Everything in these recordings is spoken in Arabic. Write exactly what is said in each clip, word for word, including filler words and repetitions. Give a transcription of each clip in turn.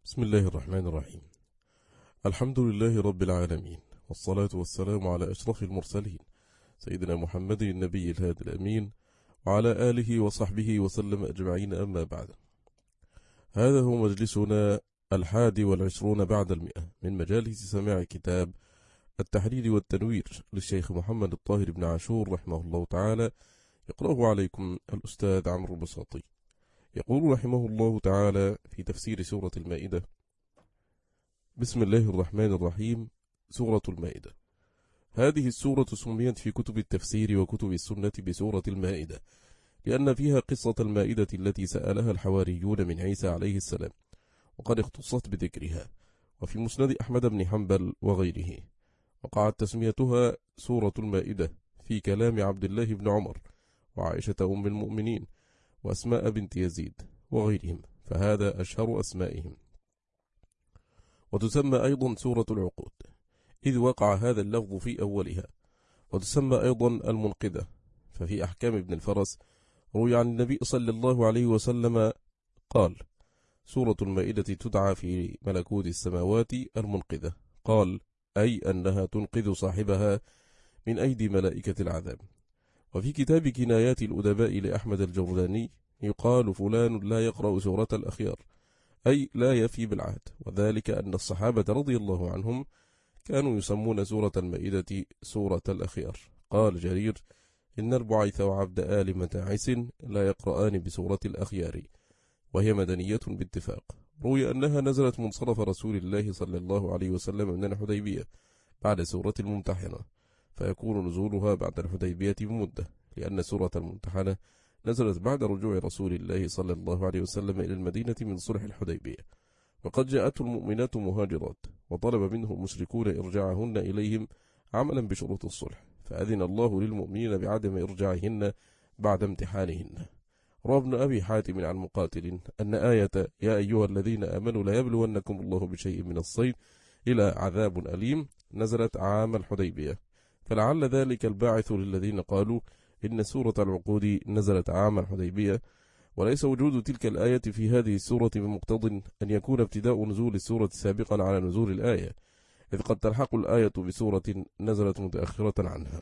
بسم الله الرحمن الرحيم. الحمد لله رب العالمين، والصلاة والسلام على أشرف المرسلين سيدنا محمد النبي الهادي الأمين وعلى آله وصحبه وسلم أجمعين، أما بعد. هذا هو مجلسنا الحادي والعشرون بعد المئة من مجالس سماع كتاب التحرير والتنوير للشيخ محمد الطاهر بن عاشور رحمه الله تعالى، يقرأه عليكم الأستاذ عمرو البساطي. يقول رحمه الله تعالى في تفسير سورة المائدة: بسم الله الرحمن الرحيم. سورة المائدة. هذه السورة سميت في كتب التفسير وكتب السنة بسورة المائدة، لأن فيها قصة المائدة التي سألها الحواريون من عيسى عليه السلام، وقد اختصت بذكرها، وفي مسند أحمد بن حنبل وغيره. وقعت تسميتها سورة المائدة في كلام عبد الله بن عمر وعائشة أم المؤمنين وأسماء بنت يزيد وغيرهم، فهذا أشهر أسمائهم. وتسمى أيضا سورة العقود، إذ وقع هذا اللفظ في أولها. وتسمى أيضا المنقذة، ففي أحكام ابن الفرس روي عن النبي صلى الله عليه وسلم قال: سورة المائدة تدعى في ملكوت السماوات المنقذة، قال: أي أنها تنقذ صاحبها من أيدي ملائكة العذاب. وفي كتاب كنايات الأدباء لأحمد الجرلاني يقال: فلان لا يقرأ سورة الأخيار، أي لا يفي بالعهد، وذلك أن الصحابة رضي الله عنهم كانوا يسمون سورة المائدة سورة الأخيار. قال جرير: إن البعيث وعبد آل متاعس لا يقرآن بسورة الأخيار، وهي مدنية باتفاق. روي أنها نزلت منصرف رسول الله صلى الله عليه وسلم من الحديبية بعد سورة الممتحنة، فيكون نزولها بعد الحديبية بمدة، لأن سورة الممتحنة نزلت بعد رجوع رسول الله صلى الله عليه وسلم إلى المدينة من صلح الحديبية، وقد جاءته المؤمنات مهاجرات، وطلب منه المشركون إرجاعهن إليهم عملا بشروط الصلح، فأذن الله للمؤمنين بعدم إرجاعهن بعد امتحانهن. روى ابن أبي حاتم عن مقاتل أن آية يا أيها الذين آمنوا لا يبلونكم الله بشيء من الصيد إلى عذاب أليم نزلت عام الحديبية، فلعل ذلك الباعث للذين قالوا إن سورة العقود نزلت عام الحديبية، وليس وجود تلك الآية في هذه السورة بمقتض أن يكون ابتداء نزول السورة سابقا على نزول الآية، إذ قد تلحق الآية بسورة نزلت متأخرة عنها.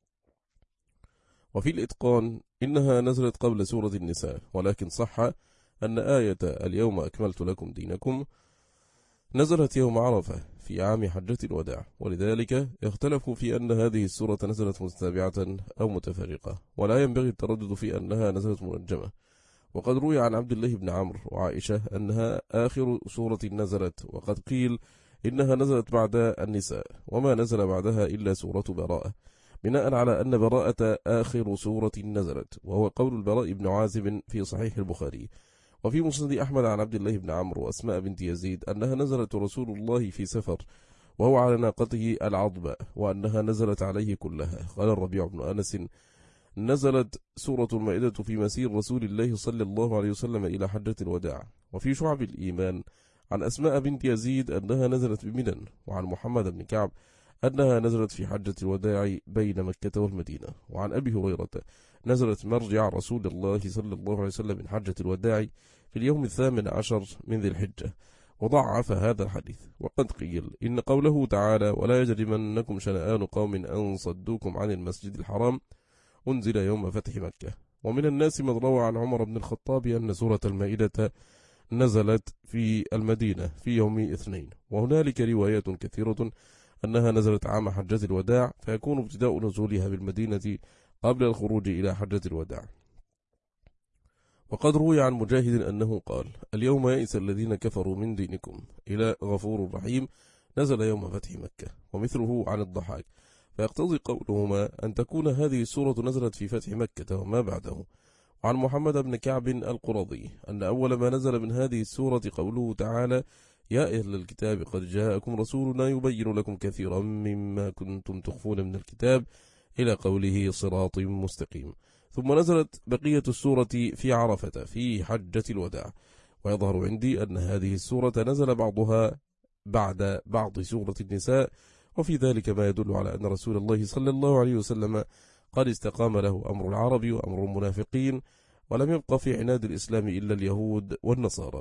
وفي الإتقان إنها نزلت قبل سورة النساء، ولكن صح أن آية اليوم أكملت لكم دينكم نزلت يوم عرفة في عام حجة الوداع، ولذلك اختلفوا في أن هذه السورة نزلت متتابعة أو متفرقة، ولا ينبغي التردد في أنها نزلت منجمة. وقد روي عن عبد الله بن عمرو وعائشة أنها آخر سورة نزلت، وقد قيل إنها نزلت بعد النساء، وما نزل بعدها إلا سورة براءة، بناء على أن براءة آخر سورة نزلت، وهو قول البراء بن عازب في صحيح البخاري. وفي مسند أحمد عن عبد الله بن عمرو وأسماء بنت يزيد أنها نزلت رسول الله في سفر وهو على ناقته العضباء، وأنها نزلت عليه كلها. قال الربيع بن أنس: نزلت سورة المائدة في مسير رسول الله صلى الله عليه وسلم إلى حجة الوداع. وفي شعب الإيمان عن أسماء بنت يزيد أنها نزلت بمنن، وعن محمد بن كعب أنها نزلت في حجة الوداع بين مكة والمدينة. وعن أبي هريرة نزلت مرجع رسول الله صلى الله عليه وسلم من حجة الوداع في اليوم الثامن عشر من ذي الحجة، وضعف هذا الحديث. وقد قيل إن قوله تعالى: ولا يجرمنكم شنآن قوم أن صدوكم عن المسجد الحرام أنزل يوم فتح مكة. ومن الناس من روى عن عمر بن الخطاب أن سورة المائدة نزلت في المدينة في يوم اثنين، وهنالك روايات كثيرة أنها نزلت عام حجة الوداع، فيكون ابتداء نزولها بالمدينة قبل الخروج إلى حجة الوداع. وقد روي عن مجاهد أنه قال: اليوم يئس الذين كفروا من دينكم إلى غفور رحيم نزل يوم فتح مكة. ومثله عن الضحاك، فيقتضي قولهما أن تكون هذه السورة نزلت في فتح مكة وما بعده. وعن محمد بن كعب القرظي أن أول ما نزل من هذه السورة قوله تعالى: يا أهل الكتاب قد جاءكم رسولنا يبين لكم كثيرا مما كنتم تخفون من الكتاب إلى قوله صراط مستقيم. ثم نزلت بقية السورة في عرفة في حجة الوداع. ويظهر عندي أن هذه السورة نزل بعضها بعد بعض سورة النساء، وفي ذلك ما يدل على أن رسول الله صلى الله عليه وسلم قد استقام له أمر العرب وأمر المنافقين، ولم يبقى في عناد الإسلام إلا اليهود والنصارى.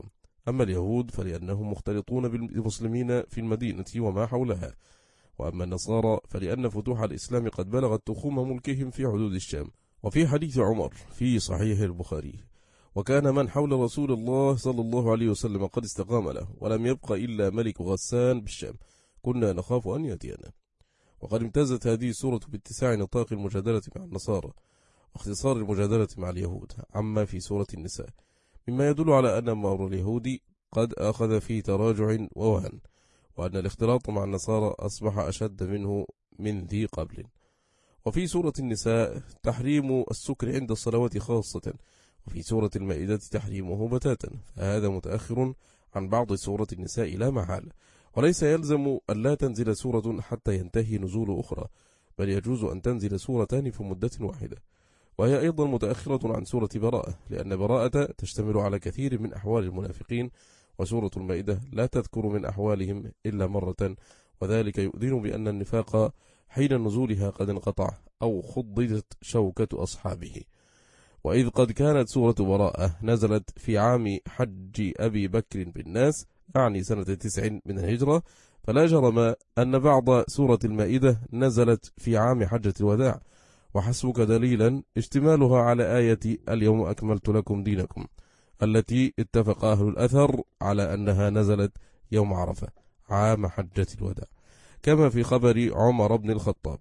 أما اليهود فلأنهم مختلطون بالمسلمين في المدينة وما حولها، وأما النصارى فلأن فتوح الإسلام قد بلغت تخوم ملكهم في حدود الشام. وفي حديث عمر في صحيح البخاري: وكان من حول رسول الله صلى الله عليه وسلم قد استقام له، ولم يبق إلا ملك غسان بالشام، كنا نخاف أن يأتينا. وقد امتازت هذه السورة باتساع نطاق المجادلة مع النصارى واختصار المجادلة مع اليهود عما في سورة النساء، مما يدل على أن أمر اليهود قد أخذ في تراجع ووهن، وأن الاختلاط مع النصارى أصبح أشد منه من ذي قبل. وفي سورة النساء تحريم السكر عند الصلوات خاصة، وفي سورة المائدة تحريمه بتاتا، فهذا متأخر عن بعض سورة النساء لا محال، وليس يلزم أن لا تنزل سورة حتى ينتهي نزول أخرى، بل يجوز أن تنزل سورتان في مدة واحدة. وهي أيضا متأخرة عن سورة براءة، لأن براءة تشتمل على كثير من أحوال المنافقين، وسورة المائدة لا تذكر من أحوالهم إلا مرة، وذلك يؤذن بأن النفاق حين نزولها قد انقطع أو خضدت شوكة أصحابه. وإذ قد كانت سورة براءة نزلت في عام حج أبي بكر بالناس، أعني سنة تسع من الهجرة، فلا جرم أن بعض سورة المائدة نزلت في عام حجة الوداع، وحسبك دليلا اشتمالها على آية اليوم أكملت لكم دينكم، التي اتفق أهل الأثر على أنها نزلت يوم عرفة عام حجة الوداع، كما في خبر عمر بن الخطاب.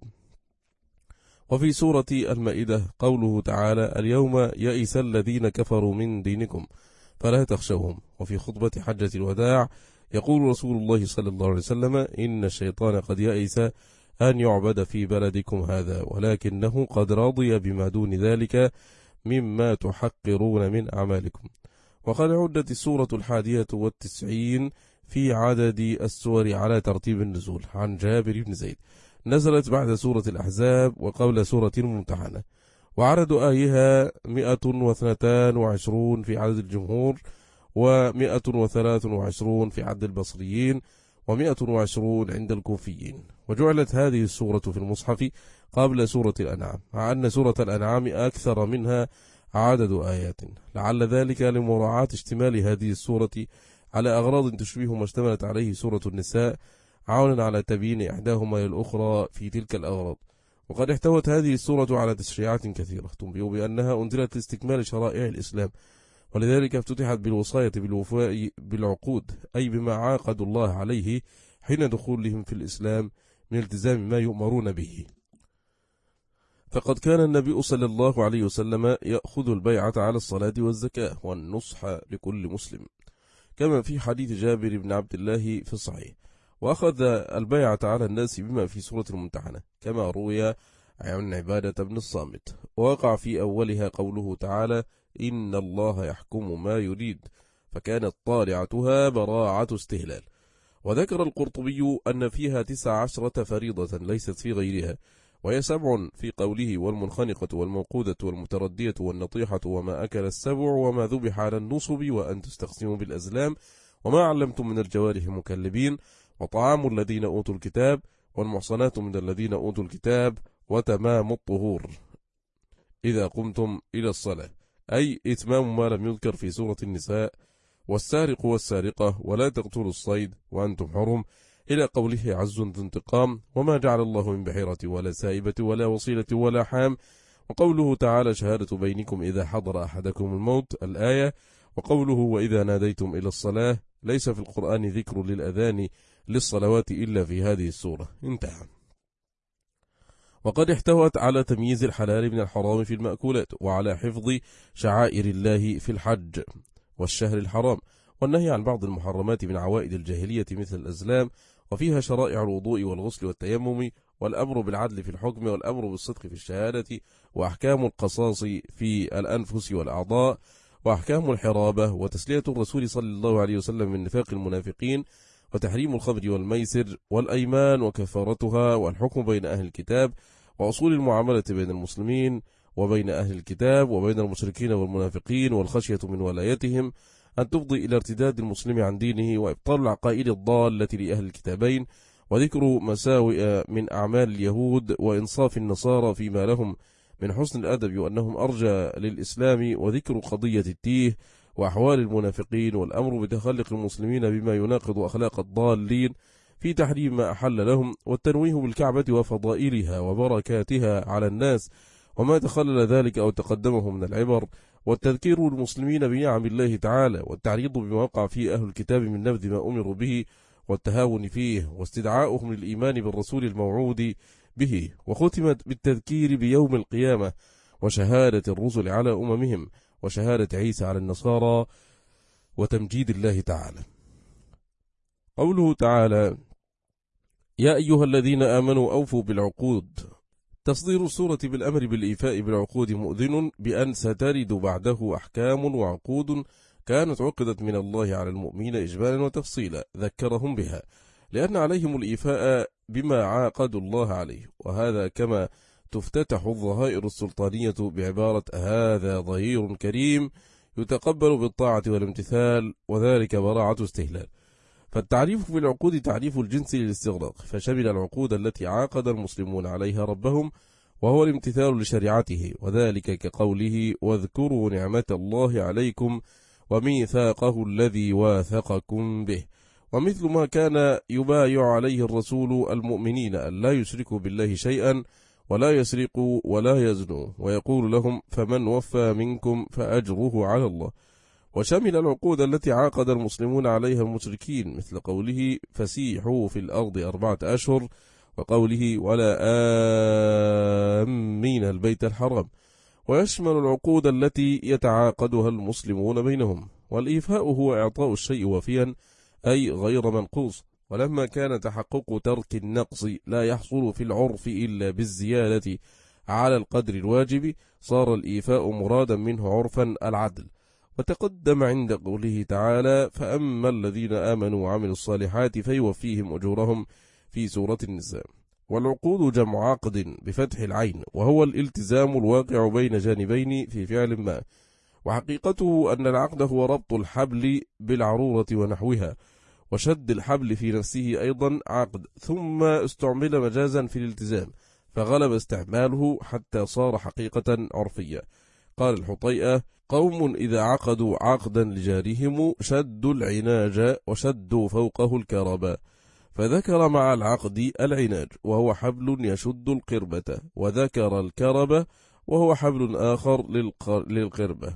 وفي سورة المائدة قوله تعالى: اليوم يئس الذين كفروا من دينكم فلا تخشوهم. وفي خطبة حجة الوداع يقول رسول الله صلى الله عليه وسلم: إن الشيطان قد يئس أن يعبد في بلدكم هذا، ولكنه قد رضي بما دون ذلك مما تحقرون من أعمالكم. وقد عدت السورة الحادية والتسعين في عدد السور على ترتيب النزول عن جابر بن زيد، نزلت بعد سورة الأحزاب وقبل سورة الممتحنة، وعدد آيها مئة واثنتان وعشرون في عدد الجمهور، ومئة وثلاث وعشرون في عدد البصريين، ومئة وعشرون عند الكوفيين. وجعلت هذه السورة في المصحف قبل سورة الأنعام، مع أن سورة الأنعام أكثر منها عدد آيات، لعل ذلك لمراعاة اشتمال هذه السورة على أغراض تشبه ما اشتملت عليه سورة النساء، عونا على تبيين إحداهما للأخرى في تلك الأغراض. وقد احتوت هذه السورة على تشريعات كثيرة تنبئ بأنها أنزلت لاستكمال شرائع الإسلام، ولذلك افتتحت بالوصاية بالوفاء بالعقود، أي بما عاقدوا الله عليه حين دخولهم في الإسلام من التزام ما يؤمرون به. فقد كان النبي صلى الله عليه وسلم يأخذ البيعة على الصلاة والزكاة والنصح لكل مسلم، كما في حديث جابر بن عبد الله في الصحيح: وأخذ البيعة على الناس بما في سورة الممتحنة، كما روي عن عبادة بن الصامت. ووقع في أولها قوله تعالى: إن الله يحكم ما يريد، فكانت طالعتها براعة استهلال. وذكر القرطبي أن فيها تسع عشرة فريضة ليست في غيرها، وهي سبع في قوله: والمنخنقة والموقودة والمتردية والنطيحة وما أكل السبع وما ذبح على النصب وأن تستقسموا بالأزلام وما علمتم من الجوارح مكلبين وطعام الذين أوتوا الكتاب والمحصنات من الذين أوتوا الكتاب وتمام الطهور إذا قمتم إلى الصلاة، أي إتمام ما لم يذكر في سورة النساء: والسارق والسارقة ولا تقتلوا الصيد وأنتم حرم، إلى قوله: عز ذو انتقام، وما جعل الله من بحيرة ولا سائبة ولا وصيلة ولا حام، وقوله تعالى: شهادة بينكم إذا حضر أحدكم الموت، الآية. وقوله: وإذا ناديتم إلى الصلاة، ليس في القرآن ذكر للأذان للصلوات إلا في هذه السورة، انتهى. وقد احتوت على تمييز الحلال من الحرام في المأكولات، وعلى حفظ شعائر الله في الحج والشهر الحرام، والنهي عن بعض المحرمات من عوائد الجاهلية مثل الأزلام، وفيها شرائع الوضوء والغسل والتيمم، والأمر بالعدل في الحكم، والأمر بالصدق في الشهادة، وأحكام القصاص في الأنفس والأعضاء، وأحكام الحرابة، وتسلية الرسول صلى الله عليه وسلم من نفاق المنافقين، وتحريم الخمر والميسر، والأيمان وكفارتها، والحكم بين أهل الكتاب، وأصول المعاملة بين المسلمين وبين أهل الكتاب وبين المشركين والمنافقين، والخشية من ولايتهم أن تفضي إلى ارتداد المسلم عن دينه، وإبطال العقائد الضالة لأهل الكتابين، وذكر مساوئ من أعمال اليهود، وإنصاف النصارى فيما لهم من حسن الأدب وأنهم أرجى للإسلام، وذكر قضية التيه، وأحوال المنافقين، والأمر بتخلق المسلمين بما يناقض أخلاق الضالين في تحريم ما أحل لهم، والتنويه بالكعبة وفضائلها وبركاتها على الناس وما تخلل ذلك أو تقدمه من العبر، والتذكير المسلمين بنعم الله تعالى، والتعريض بما وقع فيه أهل الكتاب من نبذ ما أمروا به والتهاون فيه، واستدعاؤهم للإيمان بالرسول الموعود به. وختمت بالتذكير بيوم القيامة وشهادة الرسل على أممهم، وشهادة عيسى على النصارى، وتمجيد الله تعالى. قوله تعالى: يا أيها الذين آمنوا أوفوا بالعقود. تصدير السورة بالأمر بالإيفاء بالعقود مؤذن بأن سترد بعده أحكام وعقود كانت عقدت من الله على المؤمنين إجمالا وتفصيلا ذكرهم بها، لأن عليهم الإيفاء بما عاقدوا الله عليه، وهذا كما تفتتح الظهائر السلطانية بعبارة هذا ظهير كريم يتقبل بالطاعة والامتثال، وذلك براعة استهلال. فالتعريف بالعقود تعريف الجنس للاستغراق، فشمل العقود التي عاقد المسلمون عليها ربهم وهو الامتثال لشريعته، وذلك كقوله واذكروا نعمة الله عليكم وميثاقه الذي واثقكم به، ومثل ما كان يبايع عليه الرسول المؤمنين أن لا يشركوا بالله شيئا ولا يسرقوا ولا يزنوا، ويقول لهم فمن وفى منكم فأجره على الله. وشمل العقود التي عاقد المسلمون عليها المشركين، مثل قوله فسيحوا في الأرض أربعة أشهر، وقوله ولا آمين البيت الحرام. ويشمل العقود التي يتعاقدها المسلمون بينهم. والإيفاء هو إعطاء الشيء وفيا أي غير منقوص، ولما كان تحقق ترك النقص لا يحصل في العرف إلا بالزيادة على القدر الواجب، صار الإيفاء مرادا منه عرفا العدل. وتقدم عند قوله تعالى فأما الذين آمنوا وعملوا الصالحات فيوفيهم أجورهم في سورة النساء. والعقود جمع عقد بفتح العين، وهو الالتزام الواقع بين جانبين في فعل ما، وحقيقته أن العقد هو ربط الحبل بالعرورة ونحوها، وشد الحبل في نفسه أيضا عقد، ثم استعمل مجازا في الالتزام فغلب استعماله حتى صار حقيقة عرفية. قال الحطيئة قوم إذا عقدوا عقدا لجارهم شدوا العناج وشدوا فوقه الكربة، فذكر مع العقد العناج وهو حبل يشد القربة، وذكر الكربة وهو حبل آخر للقربة،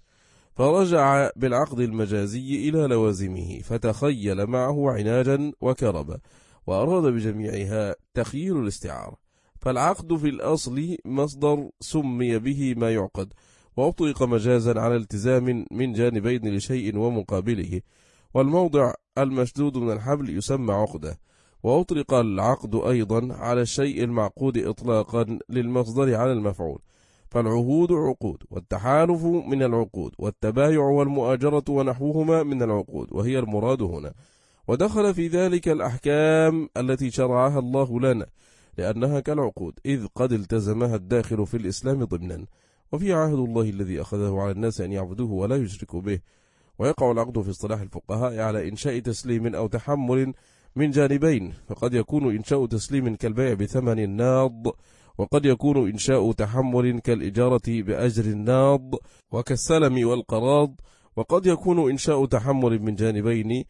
فرجع بالعقد المجازي إلى لوازمه فتخيل معه عناجا وكربة، وأراد بجميعها تخييل الاستعارة. فالعقد في الأصل مصدر سمي به ما يعقد، وأطلق مجازا على التزام من جانبين لشيء ومقابله، والموضع المشدود من الحبل يسمى عقدة. وأطلق العقد أيضا على الشيء المعقود إطلاقا للمصدر على المفعول، فالعهود عقود، والتحالف من العقود، والتبايع والمؤاجرة ونحوهما من العقود، وهي المراد هنا. ودخل في ذلك الأحكام التي شرعها الله لنا، لأنها كالعقود إذ قد التزمها الداخل في الإسلام ضمنا. وفي عهد الله الذي أخذه على الناس أن يعبدوه ولا يشركوا به. ويقع العقد في اصطلاح الفقهاء على إنشاء تسليم أو تحمل من جانبين، فقد يكون إنشاء تسليم كالبيع بثمن ناض، وقد يكون إنشاء تحمل كالإجارة بأجر ناض وكالسلم والقراض، وقد يكون إنشاء تحمل من جانبين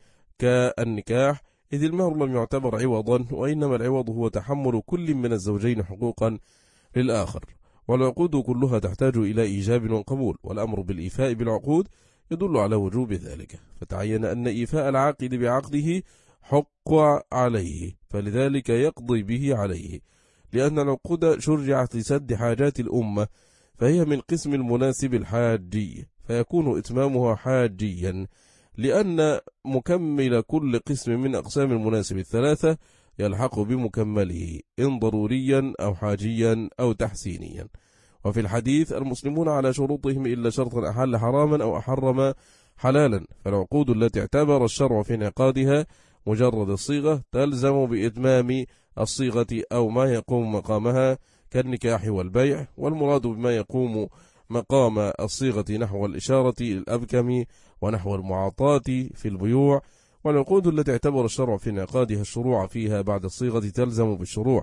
كالنكاح، إذ المهر لم يعتبر عوضا، وإنما العوض هو تحمل كل من الزوجين حقوقا للآخر. والعقود كلها تحتاج إلى إيجاب وقبول، والأمر بالإيفاء بالعقود يدل على وجوب ذلك، فتعين أن إيفاء العاقد بعقده حق عليه، فلذلك يقضي به عليه، لأن العقود شرعت لسد حاجات الأمة، فهي من قسم المناسب الحاجي، فيكون إتمامها حاجيا، لأن مكمل كل قسم من أقسام المناسب الثلاثة يلحق بمكمله إن ضروريا أو حاجيا أو تحسينيا. وفي الحديث المسلمون على شروطهم إلا شرطا أحل حراما أو أحرم حلالا، فالعقود التي اعتبر الشرع في انعقادها مجرد الصيغة تلزم بإتمام الصيغة أو ما يقوم مقامها كالنكاح والبيع، والمراد بما يقوم مقام الصيغة نحو الإشارة الأبكم ونحو المعاطاة في البيوع. والعقود التي اعتبر الشرع في انعقادها الشروع فيها بعد الصيغة تلزم بالشروع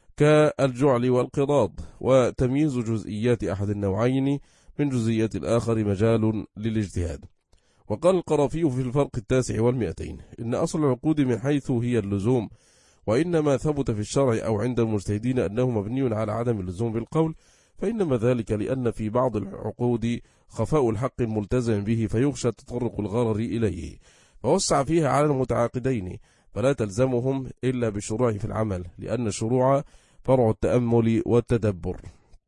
كالجعل والقراض، وتمييز جزئيات أحد النوعين من جزئيات الآخر مجال للاجتهاد. وقال القرافي في الفرق التاسع والمئتين: إن أصل العقود من حيث هي اللزوم، وإنما ثبت في الشرع أو عند المجتهدين أنه مبني على عدم اللزوم بالقول، فإنما ذلك لأن في بعض العقود خفاء الحق الملتزم به فيخشى تطرق الغرر إليه، فوسع فيها على المتعاقدين، فلا تلزمهم إلا بالشروع في العمل، لأن الشروع فرع التأمل والتدبر.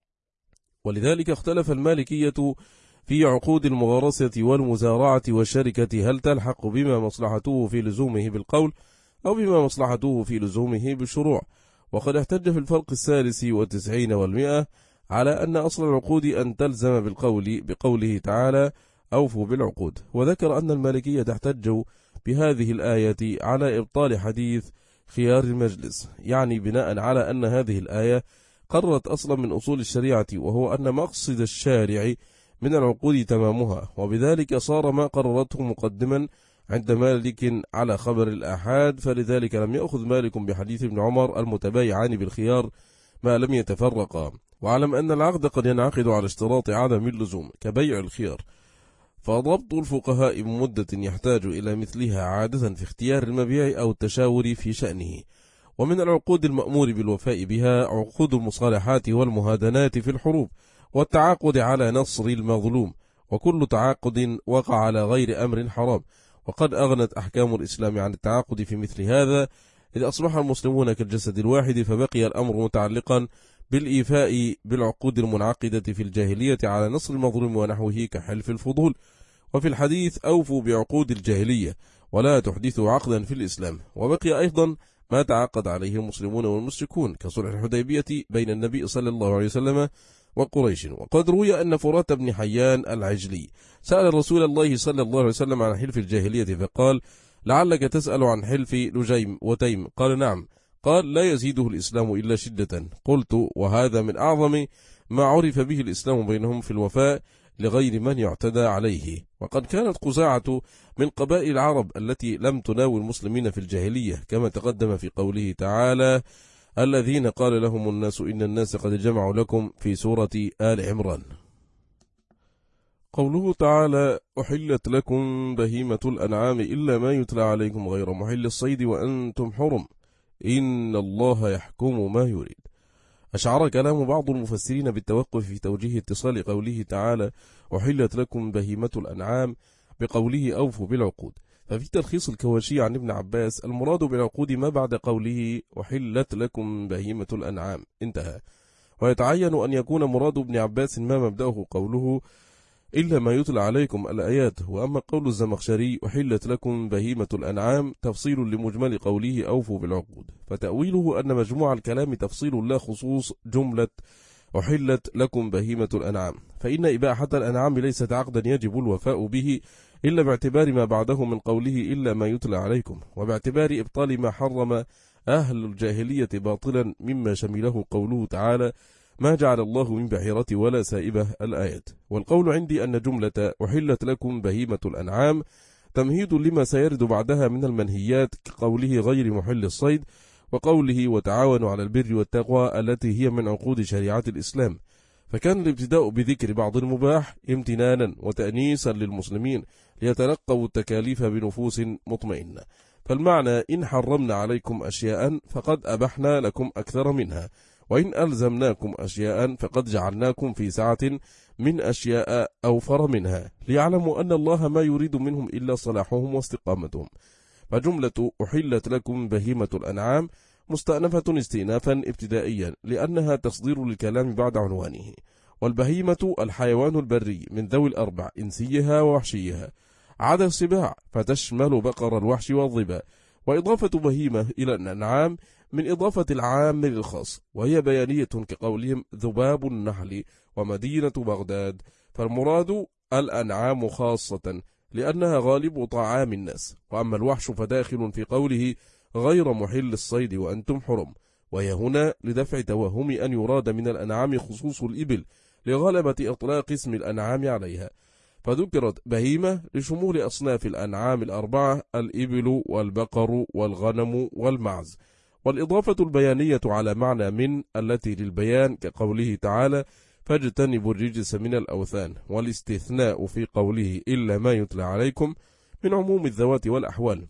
ولذلك اختلف المالكية في عقود المغارسة والمزارعة والشركة هل تلحق بما مصلحته في لزومه بالقول أو بما مصلحته في لزومه بالشروع. وقد احتج في الفرق الثالث والتسعين والمئة على أن أصل العقود أن تلزم بالقول بقوله تعالى أوفوا بالعقود، وذكر أن المالكية احتجوا بهذه الآية على إبطال حديث خيار المجلس، يعني بناء على أن هذه الآية قررت أصلا من أصول الشريعة، وهو أن مقصد الشارع من العقود تمامها، وبذلك صار ما قررته مقدما عند مالك على خبر الآحاد، فلذلك لم يأخذ مالك بحديث ابن عمر المتبايعان بالخيار ما لم يتفرقا. وعلم أن العقد قد ينعقد على اشتراط عدم اللزوم كبيع الخيار، فضبط الفقهاء بمدة يحتاج إلى مثلها عادة في اختيار المبيع أو التشاور في شأنه. ومن العقود المأمور بالوفاء بها عقود المصالحات والمهادنات في الحروب، والتعاقد على نصر المظلوم، وكل تعاقد وقع على غير أمر حرام. وقد أغنت أحكام الإسلام عن التعاقد في مثل هذا، إذ أصبح المسلمون كالجسد الواحد، فبقي الأمر متعلقا بالإيفاء بالعقود المنعقدة في الجاهلية على نصر المظلوم ونحوه كحلف الفضول. وفي الحديث أوفوا بعقود الجاهلية ولا تحدثوا عقدا في الإسلام. وبقي أيضا ما تعاقد عليه المسلمون والمشركون كصلح الحديبية بين النبي صلى الله عليه وسلم وقريش. وقد روي أن فرات بن حيان العجلي سأل رسول الله صلى الله عليه وسلم عن حلف الجاهلية فقال: لعلك تسأل عن حلف لجيم وتيم؟ قال: نعم. قال: لا يزيده الإسلام إلا شدة. قلت: وهذا من أعظم ما عرف به الإسلام بينهم في الوفاء لغير من يعتدى عليه. وقد كانت قزاعة من قبائل العرب التي لم تناوي المسلمين في الجاهلية، كما تقدم في قوله تعالى: الذين قال لهم الناس إن الناس قد جمعوا لكم في سورة آل عمران. قوله تعالى: أحلت لكم بهيمة الأنعام إلا ما يتلى عليكم غير محل الصيد وأنتم حرم إن الله يحكم ما يريد. أشعر كلام بعض المفسرين بالتوقف في توجيه اتصال قوله تعالى أحلت لكم بهيمة الأنعام بقوله أوفوا بالعقود. ففي تلخيص الكواشي عن ابن عباس المراد بالعقود ما بعد قوله أحلت لكم بهيمة الأنعام انتهى. ويتعين أن يكون مراد ابن عباس ما مبدأه قوله إلا ما يتلى عليكم الآيات. وأما قول الزمخشري أحلت لكم بهيمة الأنعام تفصيل لمجمل قوله أوفوا بالعقود، فتأويله أن مجموع الكلام تفصيل لا خصوص جملة أحلت لكم بهيمة الأنعام، فإن إباحة الأنعام ليست عقدا يجب الوفاء به إلا باعتبار ما بعده من قوله إلا ما يتلى عليكم، وباعتبار إبطال ما حرم أهل الجاهلية باطلا مما شمله قوله تعالى ما جعل الله من بحيرة ولا سائبة الآيات. والقول عندي أن جملة أحلت لكم بهيمة الأنعام تمهيد لما سيرد بعدها من المنهيات كقوله غير محل الصيد، وقوله وتعاونوا على البر والتقوى التي هي من عقود شريعة الإسلام. فكان الابتداء بذكر بعض المباح امتنانا وتأنيسا للمسلمين ليتلقوا التكاليف بنفوس مطمئنة. فالمعنى إن حرمنا عليكم أشياء فقد أبحنا لكم أكثر منها، وإن ألزمناكم أشياء فقد جعلناكم في سعة من أشياء أوفر منها، ليعلموا أن الله ما يريد منهم إلا صلاحهم واستقامتهم. فجملة أحلت لكم بهيمة الأنعام مستأنفة استئنافا ابتدائيا لأنها تصدير للكلام بعد عنوانه. والبهيمة الحيوان البري من ذوي الأربع إنسيها ووحشيها عدا السباع، فتشمل بقر الوحش والظباء. وإضافة بهيمة إلى الأنعام من إضافة العام للخاص، وهي بيانية كقولهم ذباب النحل ومدينة بغداد، فالمراد الأنعام خاصة لأنها غالب طعام الناس. وأما الوحش فداخل في قوله غير محل الصيد وأنتم حرم، وهي هنا لدفع توهم أن يراد من الأنعام خصوص الإبل لغلبة إطلاق اسم الأنعام عليها، فذكرت بهيمة لشمول أصناف الأنعام الأربعة الإبل والبقر والغنم والمعز. والإضافة البيانية على معنى من التي للبيان كقوله تعالى فاجتنبوا الرجس من الأوثان. والاستثناء في قوله إلا ما يتلى عليكم من عموم الذوات والأحوال،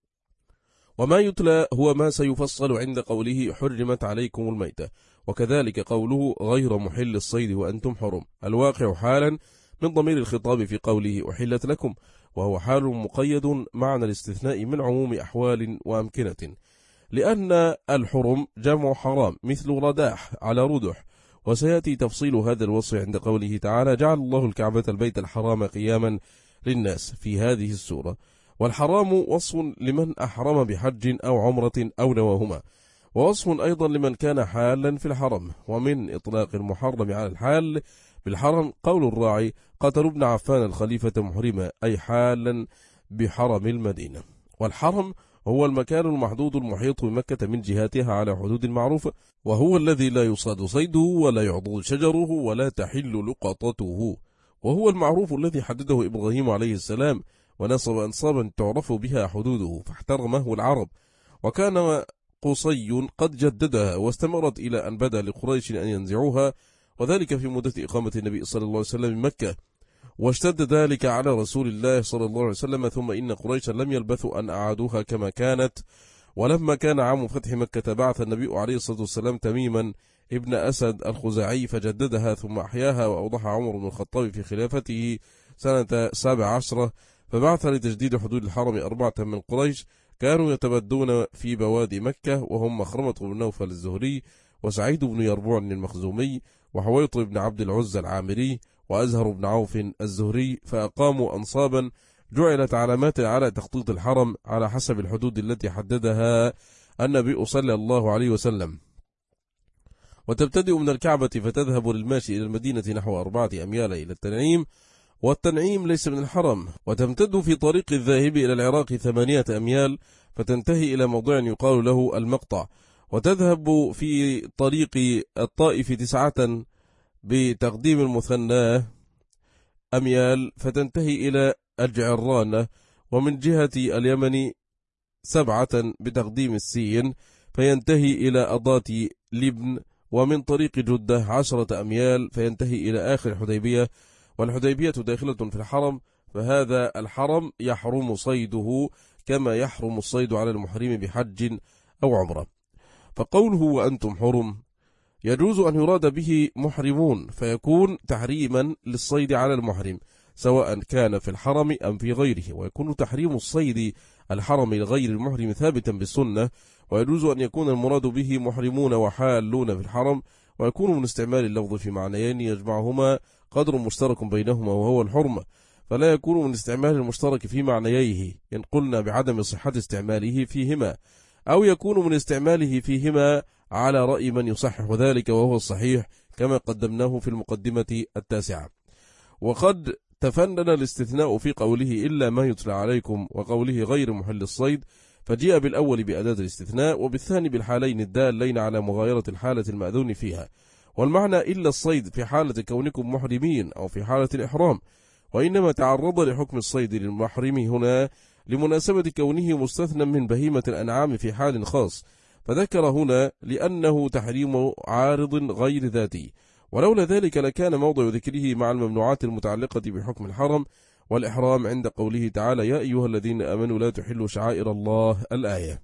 وما يتلى هو ما سيفصل عند قوله حرمت عليكم الميتة، وكذلك قوله غير محل الصيد وأنتم حرم، الواقع حالا من ضمير الخطاب في قوله أحلت لكم، وهو حال مقيد معنى الاستثناء من عموم أحوال وأمكنة، لأن الحرم جمع حرام مثل رداح على ردح، وسيأتي تفصيل هذا الوصف عند قوله تعالى جعل الله الكعبة البيت الحرام قياما للناس في هذه السورة. والحرام وصف لمن أحرم بحج أو عمرة أو نواهما، ووصف أيضا لمن كان حالا في الحرم. ومن إطلاق المحرم على الحال بالحرم قول الراعي قتل ابن عفان الخليفة محرما، أي حالا بحرم المدينة. والحرم هو المكان المحدود المحيط بمكة من جهاتها على حدود معروفة، وهو الذي لا يصاد صيده ولا يعضد شجره ولا تحل لقطته، وهو المعروف الذي حدده إبراهيم عليه السلام ونصب أنصابا تعرف بها حدوده فاحترمه العرب. وكان قصي قد جددها واستمرت إلى أن بدا لقريش أن ينزعوها، وذلك في مدة إقامة النبي صلى الله عليه وسلم بمكة، واشتد ذلك على رسول الله صلى الله عليه وسلم، ثم إن قريشا لم يلبثوا أن أعادوها كما كانت. ولما كان عام فتح مكة بعث النبي عليه الصلاة والسلام تميما ابن أسد الخزاعي فجددها ثم أحياها، وأوضح عمر بن الخطاب في خلافته سنة سابع عشرة فبعث لتجديد حدود الحرم أربعة من قريش كانوا يتبدون في بوادي مكة، وهم مخرمة بن نوفل الزهري وسعيد بن يربوع المخزومي وحويط بن عبد العزى العامري وأزهر بن عوف الزهري، فأقاموا أنصابا جعلت علامات على تخطيط الحرم على حسب الحدود التي حددها النبي صلى الله عليه وسلم. وتبتدئ من الكعبة فتذهب للماشي إلى المدينة نحو أربعة أميال إلى التنعيم، والتنعيم ليس من الحرم، وتمتد في طريق الذاهب إلى العراق ثمانية أميال فتنتهي إلى موضع يقال له المقطع، وتذهب في طريق الطائف تسعة بتقديم المثنى أميال فتنتهي إلى الجعرانة، ومن جهة اليمن سبعة بتقديم السين فينتهي إلى أضات لبن، ومن طريق جدة عشرة أميال فينتهي إلى آخر حديبية، والحديبية داخلة في الحرم، فهذا الحرم يحرم صيده كما يحرم الصيد على المحرم بحج أو عمرة. فقوله وأنتم حرم يجوز أن يراد به محرمون فيكون تحريما للصيد على المحرم سواء كان في الحرم أم في غيره، ويكون تحريم الصيد الحرم لغير المحرم ثابتا بالسنة، ويجوز أن يكون المراد به محرمون وحالون في الحرم، ويكون من استعمال اللفظ في معنيين يجمعهما قدر مشترك بينهما وهو الحرمة، فلا يكون من استعمال المشترك في معنييه إن قلنا بعدم صحة استعماله فيهما، أو يكون من استعماله فيهما على رأي من يصحح ذلك وهو الصحيح كما قدمناه في المقدمة التاسعة. وقد تفنن الاستثناء في قوله إلا ما يتلى عليكم وقوله غير محل الصيد، فجاء بالأول بأداة الاستثناء وبالثاني بالحالين الدالين على مغايرة الحالة المأذون فيها، والمعنى إلا الصيد في حالة كونكم محرمين أو في حالة الإحرام، وإنما تعرض لحكم الصيد للمحرم هنا لمناسبة كونه مستثنى من بهيمة الأنعام في حال خاص، فذكر هنا لأنه تحريم عارض غير ذاتي، ولولا ذلك لكان موضع ذكره مع الممنوعات المتعلقة بحكم الحرم والإحرام عند قوله تعالى يا أيها الذين آمنوا لا تحلوا شعائر الله الآية.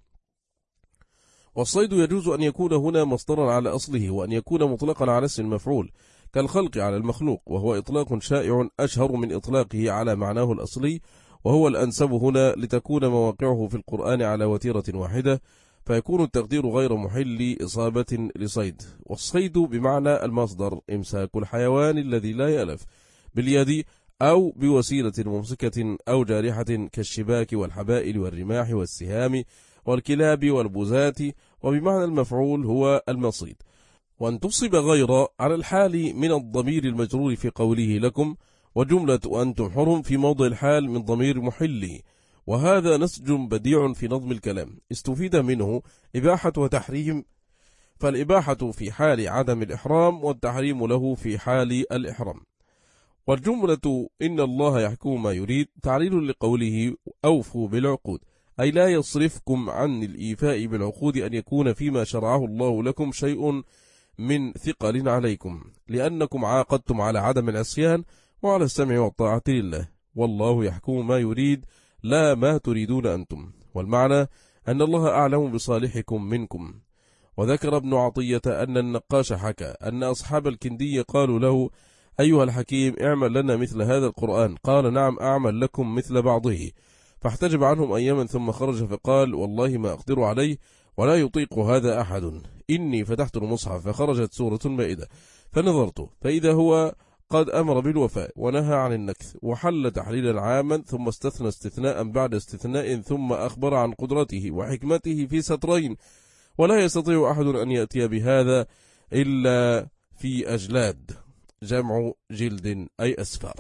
والصيد يجوز أن يكون هنا مصدرا على أصله، وأن يكون مطلقا على اسم المفعول كالخلق على المخلوق، وهو إطلاق شائع أشهر من إطلاقه على معناه الأصلي، وهو الأنسب هنا لتكون مواقعه في القرآن على وتيرة واحدة، فيكون التقدير غير محل إصابة لصيد. والصيد بمعنى المصدر إمساك الحيوان الذي لا يألف باليد أو بوسيلة ممسكة أو جارحة كالشباك والحبائل والرماح والسهام والكلاب والبزات، وبمعنى المفعول هو المصيد. وأن تصب غير على الحال من الضمير المجرور في قوله لكم، وجملة أنتم حرم في موضع الحال من ضمير محلي، وهذا نسج بديع في نظم الكلام استفيد منه إباحة وتحريم، فالإباحة في حال عدم الإحرام والتحريم له في حال الإحرام. والجملة إن الله يحكم ما يريد تعليل لقوله أوفوا بالعقود، أي لا يصرفكم عن الإيفاء بالعقود أن يكون فيما شرعه الله لكم شيء من ثقل عليكم، لأنكم عاقدتم على عدم العصيان وعلى السمع والطاعة لله، والله يحكم ما يريد لا ما تريدون أنتم. والمعنى أن الله أعلم بصالحكم منكم. وذكر ابن عطية أن النقاش حكى أن أصحاب الكندي قالوا له: أيها الحكيم، اعمل لنا مثل هذا القرآن. قال: نعم، أعمل لكم مثل بعضه. فاحتجب عنهم أياما ثم خرج فقال: والله ما أقدر عليه ولا يطيق هذا أحد. إني فتحت المصحف فخرجت سورة المائدة فنظرت فإذا هو قد أمر بالوفاء ونهى عن النكث وحل تحليلا عاما، ثم استثنى استثناء بعد استثناء، ثم أخبر عن قدرته وحكمته في سطرين، ولا يستطيع أحد أن يأتي بهذا إلا في أجلاد، جمع جلد أي أسفار.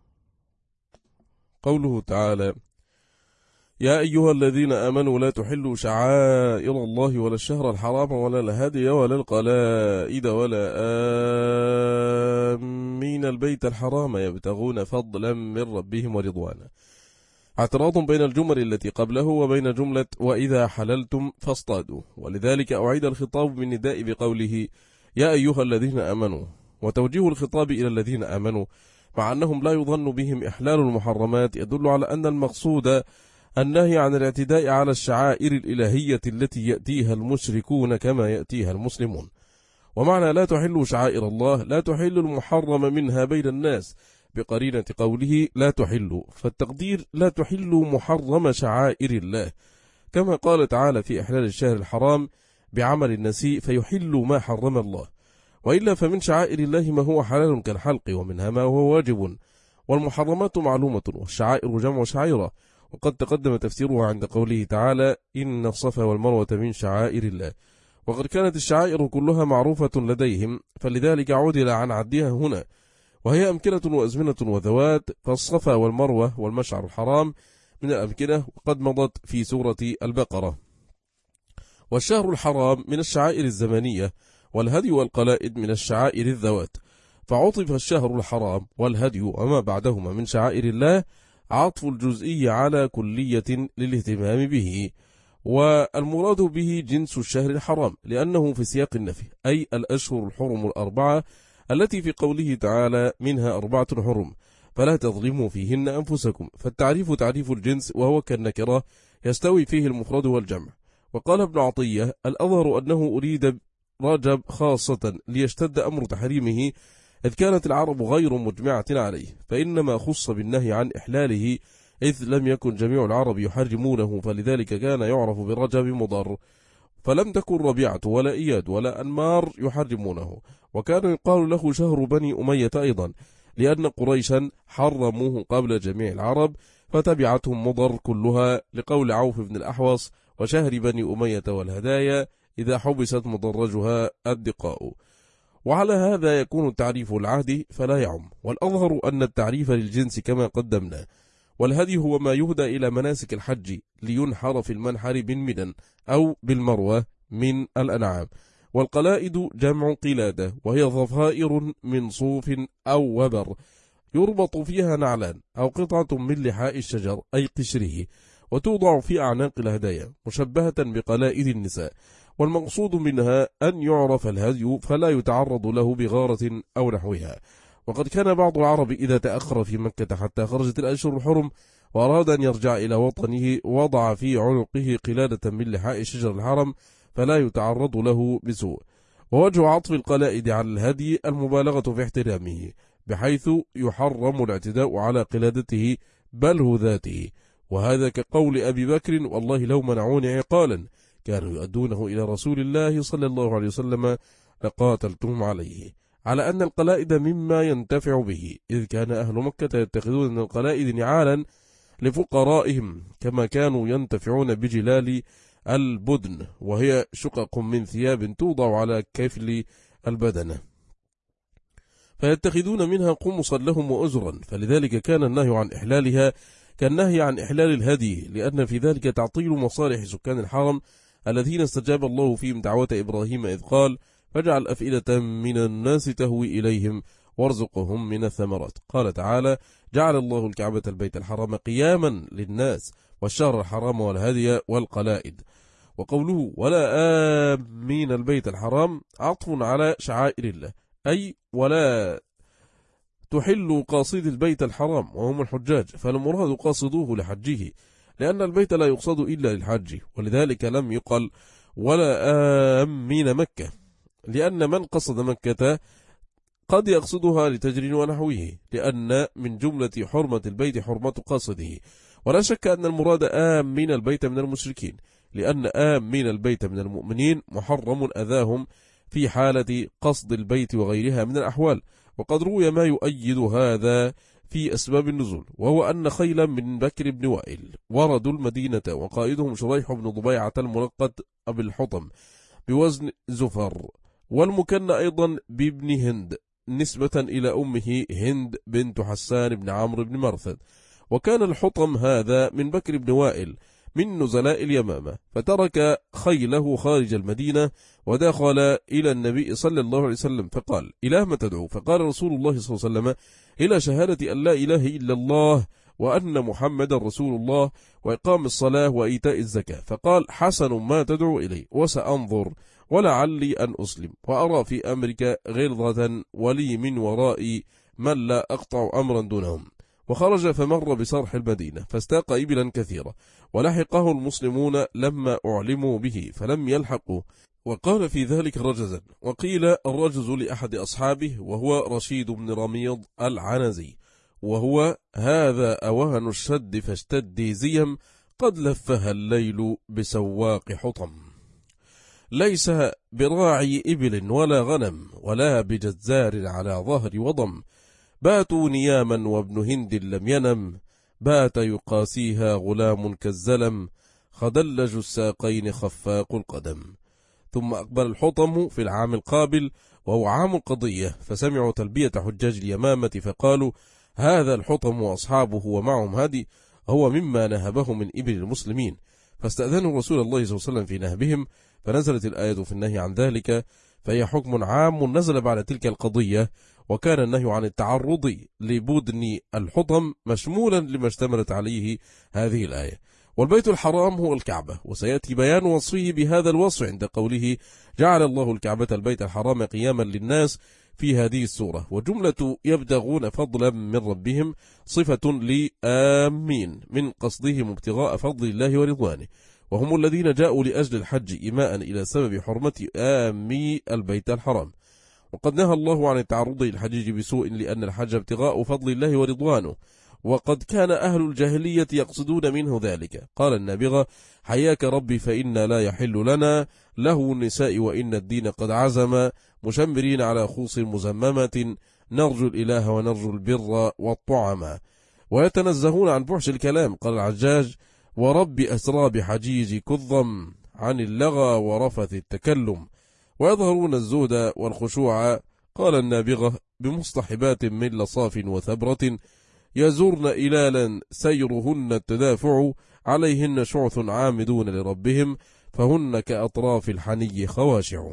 قوله تعالى: يا أيها الذين آمنوا لا تحلوا شعائر الله ولا الشهر الحرام ولا الهدي ولا القلائد ولا آمين البيت الحرام يبتغون فضلا من ربهم ورضوانا. اعتراض بين الجمل التي قبله وبين جملة وإذا حللتم فاصطادوا، ولذلك أعيد الخطاب بالنداء بقوله يا أيها الذين آمنوا، وتوجيه الخطاب إلى الذين آمنوا مع أنهم لا يظن بهم إحلال المحرمات يدل على أن المقصود النهي عن الاعتداء على الشعائر الإلهية التي يأتيها المشركون كما يأتيها المسلمون. ومعنى لا تحل شعائر الله لا تحل المحرم منها بين الناس بقرينة قوله لا تحل، فالتقدير لا تحل محرم شعائر الله، كما قال تعالى في إحلال الشهر الحرام بعمل النسيء فيحل ما حرم الله. وإلا فمن شعائر الله ما هو حلال كالحلق، ومنها ما هو واجب، والمحرمات معلومة، والشعائر جمع شعيرة، وقد تقدم تفسيرها عند قوله تعالى إن الصفا والمروة من شعائر الله. وقد كانت الشعائر كلها معروفة لديهم، فلذلك عدل عن عدها هنا، وهي أمكنة وأزمنة وذوات، فالصفا والمروة والمشعر الحرام من الأمكنة، وقد مضت في سورة البقرة. والشهر الحرام من الشعائر الزمنية، والهدي والقلائد من الشعائر الذوات، فعطف الشهر الحرام والهدي وما بعدهما من شعائر الله عطف الجزئي على كلية للاهتمام به، والمراد به جنس الشهر الحرام لأنه في سياق النفي، أي الأشهر الحرم الأربعة التي في قوله تعالى منها أربعة حرم فلا تظلموا فيهن أنفسكم، فالتعريف تعريف الجنس وهو كالنكرة يستوي فيه المفرد والجمع. وقال ابن عطية الأظهر أنه أريد رجب خاصة ليشتد أمر تحريمه، إذ كانت العرب غير مجمعة عليه، فإنما خص بالنهي عن إحلاله إذ لم يكن جميع العرب يحرمونه، فلذلك كان يعرف برجب مضر، فلم تكن ربيعة ولا إياد ولا أنمار يحرمونه. وكان يقال له شهر بني أمية أيضا، لأن قريشا حرموه قبل جميع العرب فتبعتهم مضر كلها، لقول عوف بن الأحوص وشهر بني أمية والهدايا إذا حبست مضرجها الدقاء. وعلى هذا يكون التعريف العهدي فلا يعم، والأظهر أن التعريف للجنس كما قدمنا. والهدي هو ما يهدى إلى مناسك الحج لينحر في المنحر بالمنن أو بالمروة من الأنعام. والقلائد جمع قلادة، وهي ضفائر من صوف أو وبر يربط فيها نعلان أو قطعة من لحاء الشجر أي قشره، وتوضع في أعناق الهدايا مشبهة بقلائد النساء، والمقصود منها أن يعرف الهدي فلا يتعرض له بغارة أو نحوها. وقد كان بعض العرب إذا تأخر في مكة حتى خرجت الأشهر الحرم وأراد أن يرجع إلى وطنه وضع في عنقه قلادة من لحاء شجر الحرم فلا يتعرض له بسوء. ووجه عطف القلائد على الهدي المبالغة في احترامه، بحيث يحرم الاعتداء على قلادته بل هو ذاته، وهذا كقول أبي بكر والله لو منعوني عقالا كانوا يؤدونه إلى رسول الله صلى الله عليه وسلم لقاتلتهم عليه، على أن القلائد مما ينتفع به، إذ كان أهل مكة يتخذون من القلائد نعالا لفقرائهم كما كانوا ينتفعون بجلال البدن، وهي شقق من ثياب توضع على كفل البدنة، فيتخذون منها قمصا لهم وأزرا، فلذلك كان النهي عن إحلالها كالنهي عن إحلال الهدي، لأن في ذلك تعطيل مصالح سكان الحرم الذين استجاب الله فيهم دعوة إبراهيم إذ قال فاجعل أفئدة من الناس تهوي إليهم وارزقهم من الثمرات. قال تعالى جعل الله الكعبة البيت الحرام قياما للناس والشهر الحرام والهدي والقلائد. وقوله ولا آمين البيت الحرام عطف على شعائر الله، أي ولا تحل قاصد البيت الحرام وهم الحجاج، فالمراد قاصدوه لحجه، لأن البيت لا يقصد إلا للحج، ولذلك لم يقل ولا آمين مكة، لأن من قصد مكة قد يقصدها لتجر ونحوه، لأن من جملة حرمة البيت حرمة قاصده. ولا شك أن المراد آمين البيت من المشركين، لأن آمين البيت من المؤمنين محرم أذاهم في حالة قصد البيت وغيرها من الأحوال. وقد روي ما يؤيد هذا في أسباب النزول، وهو أن خيلا من بكر بن وائل وردوا المدينة وقائدهم شريح بن ضبيعة الملقب أبي الحطم بوزن زفر، والمكن أيضا بابن هند نسبة إلى أمه هند بنت حسان بن عمرو بن مرثد. وكان الحطم هذا من بكر بن وائل من نزلاء اليمامة، فترك خيله خارج المدينة ودخل إلى النبي صلى الله عليه وسلم فقال إلى ما تدعو؟ فقال رسول الله صلى الله عليه وسلم إلى شهادة أن لا إله إلا الله وأن محمد رسول الله وإقام الصلاة وإيتاء الزكاة. فقال حسن ما تدعو إليه، وسأنظر ولعلي أن أسلم، وأرى في أمرك غلظة ولي من ورائي من لا أقطع أمرا دونهم. وخرج فمر بصرح المدينة فاستاق إبلا كثيرة، ولحقه المسلمون لما أعلموا به فلم يلحقوا، وقال في ذلك رجزا. وقيل الرجز لأحد أصحابه وهو رشيد بن رميض العنزي، وهو هذا أوهن الشد فاشتدي زيم قد لفها الليل بسواق حطم، ليس براعي إبل ولا غنم ولا بجزار على ظهر وضم، باتوا نياما وابن هند لم ينم، بات يقاسيها غلام كالزلم، خدلج الساقين خفاق القدم. ثم أقبل الحطم في العام القابل وهو عام القضية، فسمعوا تلبية حجاج اليمامة فقالوا هذا الحطم وأصحابه ومعهم هدي هو مما نهبه من إبل المسلمين، فاستأذنوا رسول الله صلى الله عليه وسلم في نهبهم، فنزلت الآية في النهي عن ذلك، فهي حكم عام نزل بعد تلك القضية. وكان النهي عن التعرض لبدن الحطم مشمولا لما اشتملت عليه هذه الآية. والبيت الحرام هو الكعبة، وسيأتي بيان وصفه بهذا الوصف عند قوله جعل الله الكعبة البيت الحرام قياما للناس في هذه السورة. وجملة يبتغون فضلا من ربهم صفة لآمين من قصدهم ابتغاء فضل الله ورضوانه، وهم الذين جاءوا لأجل الحج إيماء إلى سبب حرمة آمي البيت الحرام. وقد نهى الله عن التعرض للحجيج بسوء، لأن الحج ابتغاء فضل الله ورضوانه، وقد كان أهل الجاهلية يقصدون منه ذلك. قال النابغة حياك ربي فإنا لا يحل لنا له النساء وإن الدين قد عزم، مشمرين على خوص مزممة نرجو الإله ونرجو البر والطعم، ويتنزهون عن فحش الكلام. قال العجاج ورب أسرى بحجيج كظم عن اللغى ورفث التكلم، ويظهرون الزهد والخشوع. قال النابغة بمصطحبات من لصاف وثبرة يزورن إلالا سيرهن التدافع، عليهن شعث عامدون لربهم فهن كأطراف الحني خواشع.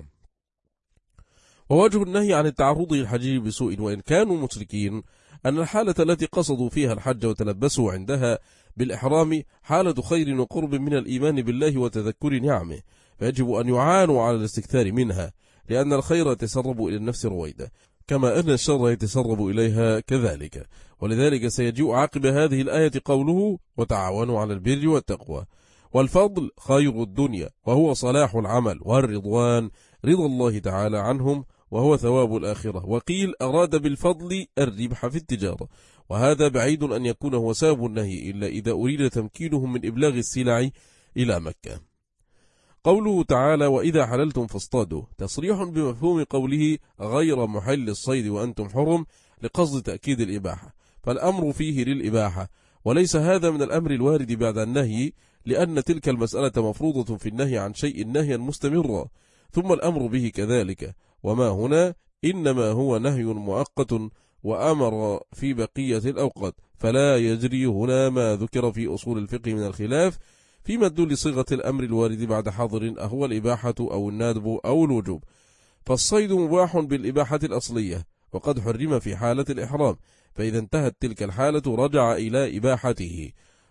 ووجه النهي عن التعرض للحجيج بسوء وإن كانوا مشركين أن الحالة التي قصدوا فيها الحج وتلبسوا عندها بالإحرام حالة خير وقرب من الإيمان بالله وتذكر نعمه، فيجب أن يعانوا على الاستكثار منها، لأن الخير يتسرب إلى النفس رويدا كما أن الشر يتسرب إليها كذلك. ولذلك سيجيء عقب هذه الآية قوله وتعاونوا على البر والتقوى. والفضل خير الدنيا وهو صلاح العمل، والرضوان رضا الله تعالى عنهم وهو ثواب الآخرة. وقيل أراد بالفضل الربح في التجارة، وهذا بعيد أن يكون هو سبب النهي إلا إذا أريد تمكينهم من إبلاغ السلع إلى مكة. قوله تعالى وإذا حللتم فاصطادوا تصريح بمفهوم قوله غير محل الصيد وأنتم حرم لقصد تأكيد الإباحة، فالأمر فيه للإباحة، وليس هذا من الأمر الوارد بعد النهي، لأن تلك المسألة مفروضة في النهي عن شيء نهيا مستمرا، ثم الأمر به كذلك. وما هنا إنما هو نهي مؤقت وأمر في بقية الأوقات، فلا يجري هنا ما ذكر في أصول الفقه من الخلاف في مدلول صيغة الأمر الوارد بعد حظر أهو الإباحة أو الندب أو الوجوب. فالصيد مباح بالإباحة الأصلية وقد حرم في حالة الإحرام، فإذا انتهت تلك الحالة رجع إلى إباحته.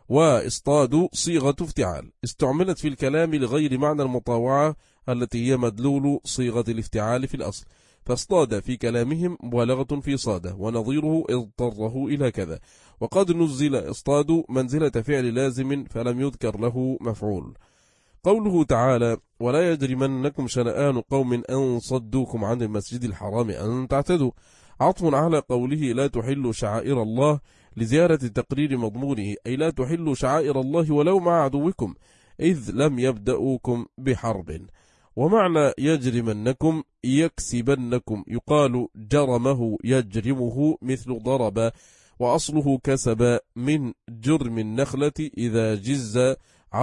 واصطادوا صيغة افتعال استعملت في الكلام لغير معنى المطاوعة التي هي مدلول صيغة الافتعال في الأصل، فاصطاد في كلامهم مبالغة في صاده، ونظيره اضطره إلى كذا. وقد نزل اصطادوا منزلة فعل لازم فلم يذكر له مفعول. قوله تعالى: ولا يجرمنكم شنآن قوم أن صدوكم عن المسجد الحرام أن تعتدوا، عطف على قوله لا تحلوا شعائر الله لزيارة تقرير مضمونه، أي لا تحلوا شعائر الله ولو مع عدوكم إذ لم يبدأوكم بحرب. ومعنى يجرمنكم يكسبنكم، يقال جرمه يجرمه مثل ضرب، وأصله كسب من جرم النخلة إذا جز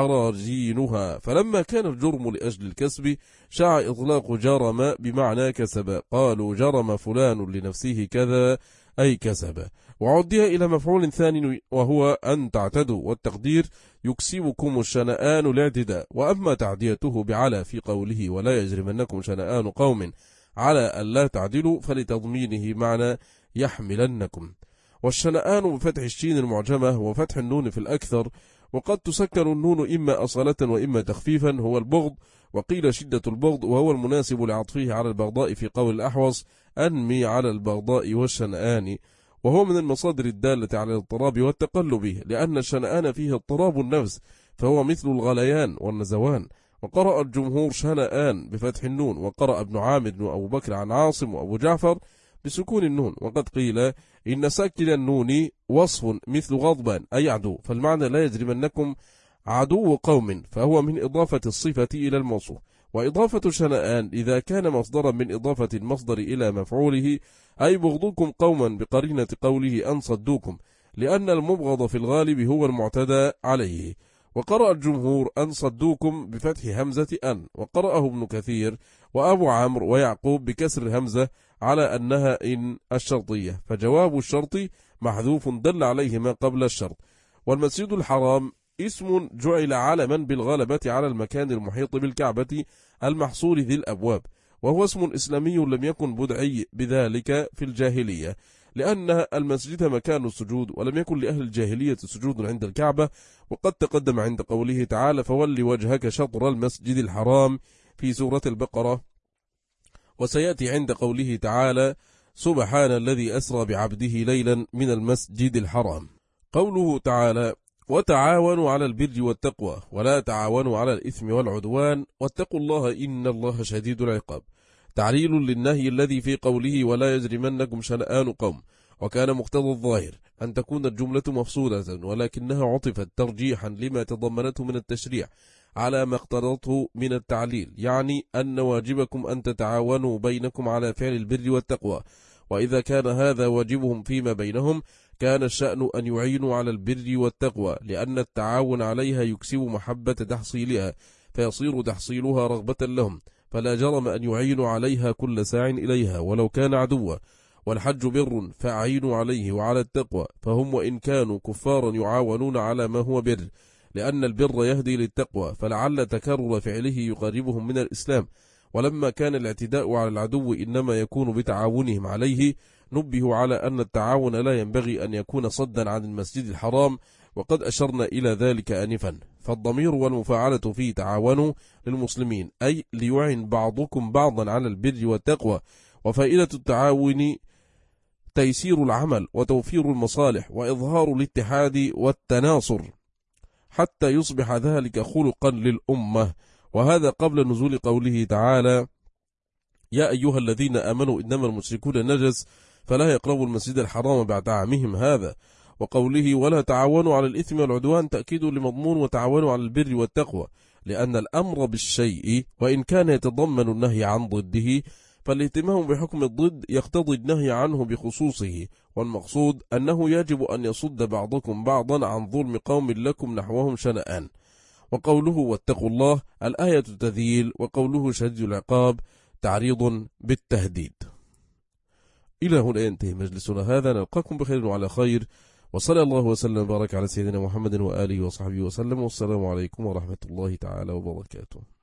عراجينها، فلما كان الجرم لأجل الكسب شاع إطلاق جرم بمعنى كسب، قالوا جرم فلان لنفسه كذا أي كسب، وعدي إلى مفعول ثاني وهو أن تعتدوا، والتقدير يكسبكم الشنآن الاعتداء. وأما تعديته بعلى في قوله ولا يجرمنكم شنآن قوم على أن لا تعدلوا فلتضمينه معنى يحملنكم. والشنآن بفتح الشين المعجمة وفتح النون في الأكثر، وقد تسكر النون إما أصالة وإما تخفيفا، هو البغض، وقيل شدة البغض، وهو المناسب لعطفه على البغضاء في قول الأحوص أنمي على البغضاء والشنآن، وهو من المصادر الدالة على الاضطراب والتقلب، لأن الشنآن فيه اضطراب النفس فهو مثل الغليان والنزوان. وقرأ الجمهور شنآن بفتح النون، وقرأ ابن عامر وأبو بكر عن عاصم وأبو جعفر بسكون النون. وقد قيل إن ساكن النون وصف مثل غضبان أي عدو، فالمعنى لا يجرمنكم عدو قوم، فهو من إضافة الصفة إلى الموصوف. وإضافة شنآن إذا كان مصدرا من إضافة المصدر إلى مفعوله، أي بغضكم قوما بقرينة قوله أن صدوكم، لأن المبغض في الغالب هو المعتدى عليه. وقرأ الجمهور أن صدوكم بفتح همزة أن، وقرأه ابن كثير وأبو عمرو ويعقوب بكسر همزة على أنها إن الشرطية، فجواب الشرط محذوف دل عليه ما قبل الشرط. والمسجد الحرام اسم جعل علما بالغلبة على المكان المحيط بالكعبة المحصور ذي الأبواب، وهو اسم إسلامي لم يكن بدعي بذلك في الجاهلية، لأن المسجد مكان السجود، ولم يكن لأهل الجاهلية سجود عند الكعبة. وقد تقدم عند قوله تعالى فول وجهك شطر المسجد الحرام في سورة البقرة، وسيأتي عند قوله تعالى سبحان الذي أسرى بعبده ليلا من المسجد الحرام. قوله تعالى وتعاونوا على البر والتقوى ولا تعاونوا على الإثم والعدوان واتقوا الله إن الله شديد العقاب، تعليل للنهي الذي في قوله ولا يجرمنكم شنآن قوم، وكان مقتضى الظاهر أن تكون الجملة مفصولة، ولكنها عطفت ترجيحا لما تضمنته من التشريع على ما اقتضته من التعليل، يعني أن واجبكم أن تتعاونوا بينكم على فعل البر والتقوى، وإذا كان هذا واجبهم فيما بينهم كان الشأن أن يعينوا على البر والتقوى، لأن التعاون عليها يكسب محبة تحصيلها فيصير تحصيلها رغبة لهم، فلا جرم أن يعينوا عليها كل ساع إليها ولو كان عدوا. والحج بر فأعينوا عليه وعلى التقوى، فهم وإن كانوا كفارا يعاونون على ما هو بر، لأن البر يهدي للتقوى، فلعل تكرر فعله يقربهم من الإسلام. ولما كان الاعتداء على العدو إنما يكون بتعاونهم عليه، نبه على أن التعاون لا ينبغي أن يكون صدا عن المسجد الحرام، وقد أشرنا إلى ذلك آنفا. فالضمير والمفاعلة فيه تعاونوا للمسلمين، أي ليعن بعضكم بعضا على البر والتقوى. وفائدة التعاون تيسير العمل وتوفير المصالح وإظهار الاتحاد والتناصر حتى يصبح ذلك خلقا للأمة، وهذا قبل نزول قوله تعالى يا أيها الذين آمنوا إنما المشركون نجس فلا يقربوا المسجد الحرام بعد عامهم هذا، وقوله ولا تعاونوا على الإثم والعدوان تأكيد لمضمون وتعاونوا على البر والتقوى، لأن الأمر بالشيء وإن كان يتضمن النهي عن ضده فالاهتمام بحكم الضد يقتضي النهي عنه بخصوصه، والمقصود أنه يجب أن يصد بعضكم بعضا عن ظلم قوم لكم نحوهم شنآن. وقوله واتقوا الله الآية تذييل، وقوله شديد العقاب تعريض بالتهديد. إلى هنا ينتهي مجلسنا هذا، نلقاكم بخير وعلى خير، وصلى الله وسلم وبارك على سيدنا محمد وآله وصحبه وسلم، والسلام عليكم ورحمة الله تعالى وبركاته.